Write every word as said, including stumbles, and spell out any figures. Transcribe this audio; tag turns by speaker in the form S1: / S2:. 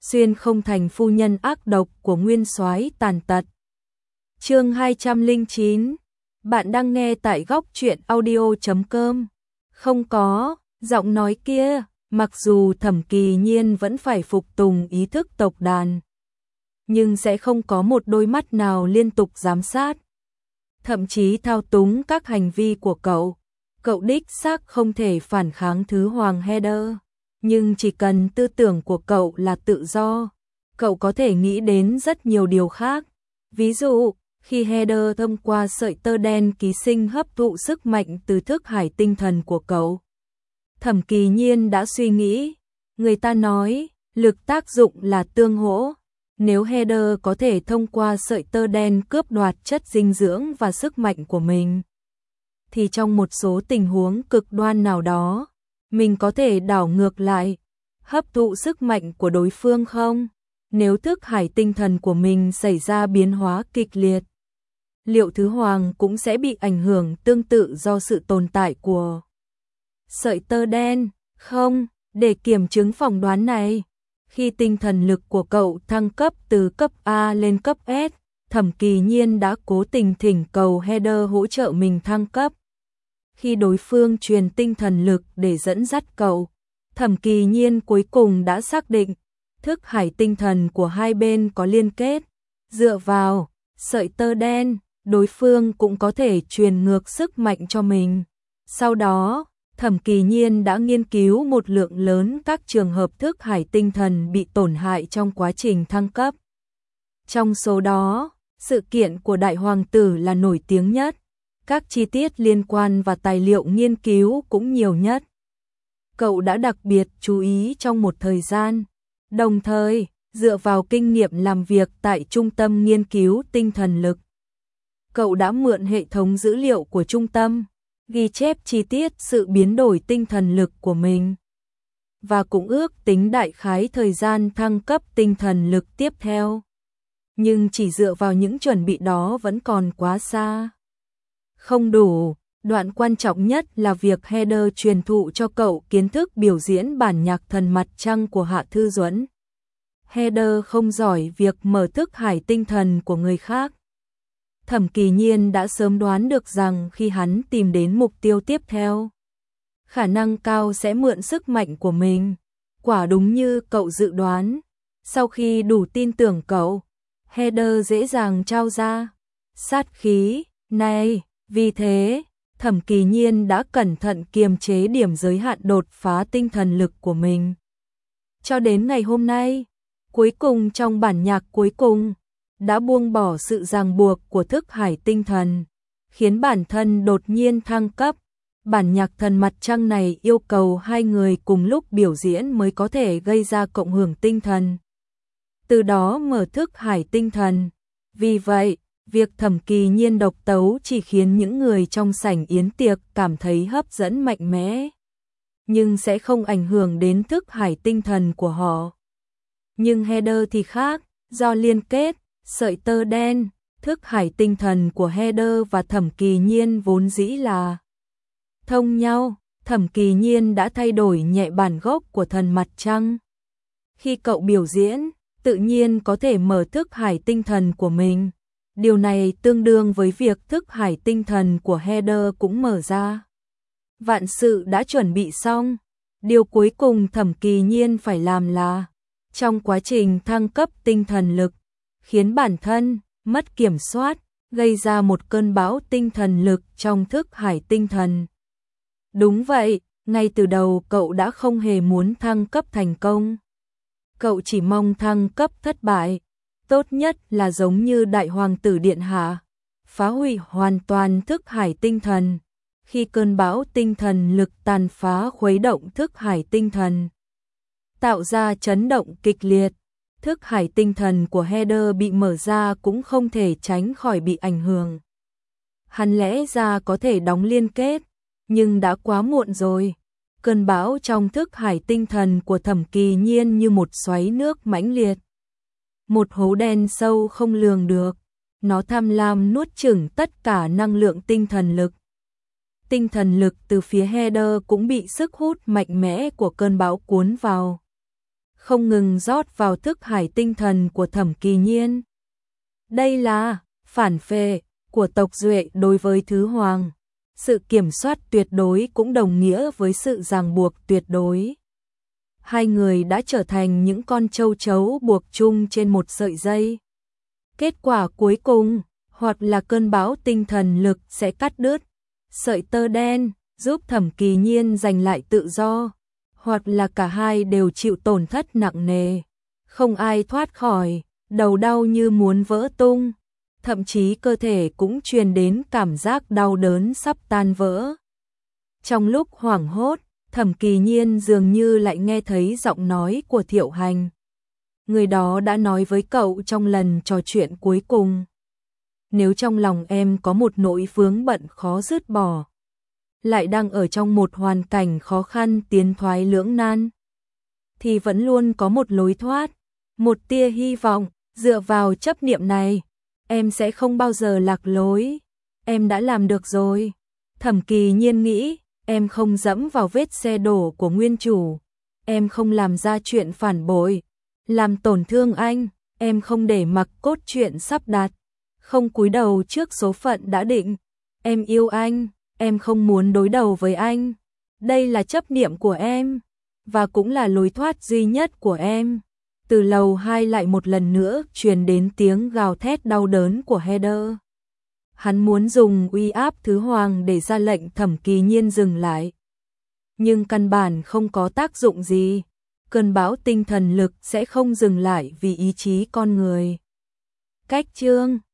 S1: xuyên không thành phu nhân ác độc của nguyên soái tàn tật. Chương hai trăm lẻ chín. Bạn đang nghe tại góc truyện audio chấm com. Không có, giọng nói kia, mặc dù Thẩm Kỳ Nhiên vẫn phải phục tùng ý thức tộc đàn, nhưng sẽ không có một đôi mắt nào liên tục giám sát, thậm chí thao túng các hành vi của cậu. Cậu đích xác không thể phản kháng Thứ Hoàng Heather, nhưng chỉ cần tư tưởng của cậu là tự do, cậu có thể nghĩ đến rất nhiều điều khác. Ví dụ, khi Heather thông qua sợi tơ đen ký sinh hấp thụ sức mạnh từ thức hải tinh thần của cậu, Thẩm Kỳ Nhiên đã suy nghĩ, người ta nói, lực tác dụng là tương hỗ. Nếu Heather có thể thông qua sợi tơ đen cướp đoạt chất dinh dưỡng và sức mạnh của mình, thì trong một số tình huống cực đoan nào đó, mình có thể đảo ngược lại, hấp thụ sức mạnh của đối phương không? Nếu thức hải tinh thần của mình xảy ra biến hóa kịch liệt, liệu Thứ Hoàng cũng sẽ bị ảnh hưởng tương tự do sự tồn tại của sợi tơ đen? Không, để kiểm chứng phỏng đoán này, khi tinh thần lực của cậu thăng cấp từ cấp A lên cấp S, Thẩm Kỳ Nhiên đã cố tình thỉnh cầu Heather hỗ trợ mình thăng cấp. Khi đối phương truyền tinh thần lực để dẫn dắt cậu, Thẩm Kỳ Nhiên cuối cùng đã xác định, thức hải tinh thần của hai bên có liên kết. Dựa vào sợi tơ đen, đối phương cũng có thể truyền ngược sức mạnh cho mình. Sau đó, Thẩm Kỳ Nhiên đã nghiên cứu một lượng lớn các trường hợp thức hải tinh thần bị tổn hại trong quá trình thăng cấp. Trong số đó, sự kiện của Đại Hoàng tử là nổi tiếng nhất, các chi tiết liên quan và tài liệu nghiên cứu cũng nhiều nhất. Cậu đã đặc biệt chú ý trong một thời gian, đồng thời, dựa vào kinh nghiệm làm việc tại Trung tâm Nghiên cứu Tinh thần lực, cậu đã mượn hệ thống dữ liệu của trung tâm, ghi chép chi tiết sự biến đổi tinh thần lực của mình, và cũng ước tính đại khái thời gian thăng cấp tinh thần lực tiếp theo. Nhưng chỉ dựa vào những chuẩn bị đó vẫn còn quá xa. Không đủ, đoạn quan trọng nhất là việc Heather truyền thụ cho cậu kiến thức biểu diễn bản nhạc Thần Mặt Trăng của Hạ Thư Duẫn. Heather không giỏi việc mở thức hải tinh thần của người khác. Thẩm Kỳ Nhiên đã sớm đoán được rằng khi hắn tìm đến mục tiêu tiếp theo, khả năng cao sẽ mượn sức mạnh của mình. Quả đúng như cậu dự đoán, sau khi đủ tin tưởng cậu, Heather dễ dàng trao ra sát khí này. Vì thế, Thẩm Kỳ Nhiên đã cẩn thận kiềm chế điểm giới hạn đột phá tinh thần lực của mình. Cho đến ngày hôm nay, cuối cùng trong bản nhạc cuối cùng, đã buông bỏ sự ràng buộc của thức hải tinh thần, khiến bản thân đột nhiên thăng cấp. Bản nhạc Thần Mặt Trăng này yêu cầu hai người cùng lúc biểu diễn mới có thể gây ra cộng hưởng tinh thần, từ đó mở thức hải tinh thần. Vì vậy, việc Thẩm Kỳ Nhiên độc tấu chỉ khiến những người trong sảnh yến tiệc cảm thấy hấp dẫn mạnh mẽ, nhưng sẽ không ảnh hưởng đến thức hải tinh thần của họ. Nhưng Heather thì khác, do liên kết sợi tơ đen, thức hải tinh thần của Heather và Thẩm Kỳ Nhiên vốn dĩ là thông nhau. Thẩm Kỳ Nhiên đã thay đổi nhẹ bản gốc của Thần Mặt Trăng. Khi cậu biểu diễn, tự nhiên có thể mở thức hải tinh thần của mình. Điều này tương đương với việc thức hải tinh thần của Heather cũng mở ra. Vạn sự đã chuẩn bị xong, điều cuối cùng Thẩm Kỳ Nhiên phải làm là, trong quá trình thăng cấp tinh thần lực, khiến bản thân mất kiểm soát, gây ra một cơn bão tinh thần lực trong thức hải tinh thần. Đúng vậy, ngay từ đầu cậu đã không hề muốn thăng cấp thành công. Cậu chỉ mong thăng cấp thất bại, tốt nhất là giống như Đại Hoàng tử Điện Hạ, phá hủy hoàn toàn thức hải tinh thần. Khi cơn bão tinh thần lực tàn phá khuấy động thức hải tinh thần, tạo ra chấn động kịch liệt, thức hải tinh thần của Heather bị mở ra cũng không thể tránh khỏi bị ảnh hưởng. Hắn lẽ ra có thể đóng liên kết, nhưng đã quá muộn rồi. Cơn bão trong thức hải tinh thần của Thẩm Kỳ Nhiên như một xoáy nước mãnh liệt, một hố đen sâu không lường được. Nó tham lam nuốt chửng tất cả năng lượng tinh thần lực. Tinh thần lực từ phía Heather cũng bị sức hút mạnh mẽ của cơn bão cuốn vào. không ngừng rót vào thức hải tinh thần của Thẩm Kỳ Nhiên. Đây là phản phệ của tộc Duệ đối với Thứ Hoàng. Sự kiểm soát tuyệt đối cũng đồng nghĩa với sự ràng buộc tuyệt đối. Hai người đã trở thành những con châu chấu buộc chung trên một sợi dây. Kết quả cuối cùng, hoặc là cơn bão tinh thần lực sẽ cắt đứt sợi tơ đen, giúp Thẩm Kỳ Nhiên giành lại tự do, hoặc là cả hai đều chịu tổn thất nặng nề. Không ai thoát khỏi, đầu đau như muốn vỡ tung, thậm chí cơ thể cũng truyền đến cảm giác đau đớn sắp tan vỡ. Trong lúc hoảng hốt, Thẩm Kỳ Nhiên dường như lại nghe thấy giọng nói của Thiệu Hành. Người đó đã nói với cậu trong lần trò chuyện cuối cùng. Nếu trong lòng em có một nỗi vướng bận khó dứt bỏ, lại đang ở trong một hoàn cảnh khó khăn tiến thoái lưỡng nan, thì vẫn luôn có một lối thoát, một tia hy vọng. Dựa vào chấp niệm này, em sẽ không bao giờ lạc lối. Em đã làm được rồi. Thẩm Kỳ Nhiên nghĩ, em không dẫm vào vết xe đổ của nguyên chủ. Em không làm ra chuyện phản bội, làm tổn thương anh. Em không để mặc cốt truyện sắp đặt, không cúi đầu trước số phận đã định. Em yêu anh, em không muốn đối đầu với anh. Đây là chấp niệm của em, và cũng là lối thoát duy nhất của em. Từ lầu hai lại một lần nữa truyền đến tiếng gào thét đau đớn của Heather. Hắn muốn dùng uy áp Thứ Hoàng để ra lệnh Thẩm Kỳ Nhiên dừng lại, nhưng căn bản không có tác dụng gì. Cơn bão tinh thần lực sẽ không dừng lại vì ý chí con người. Cách chương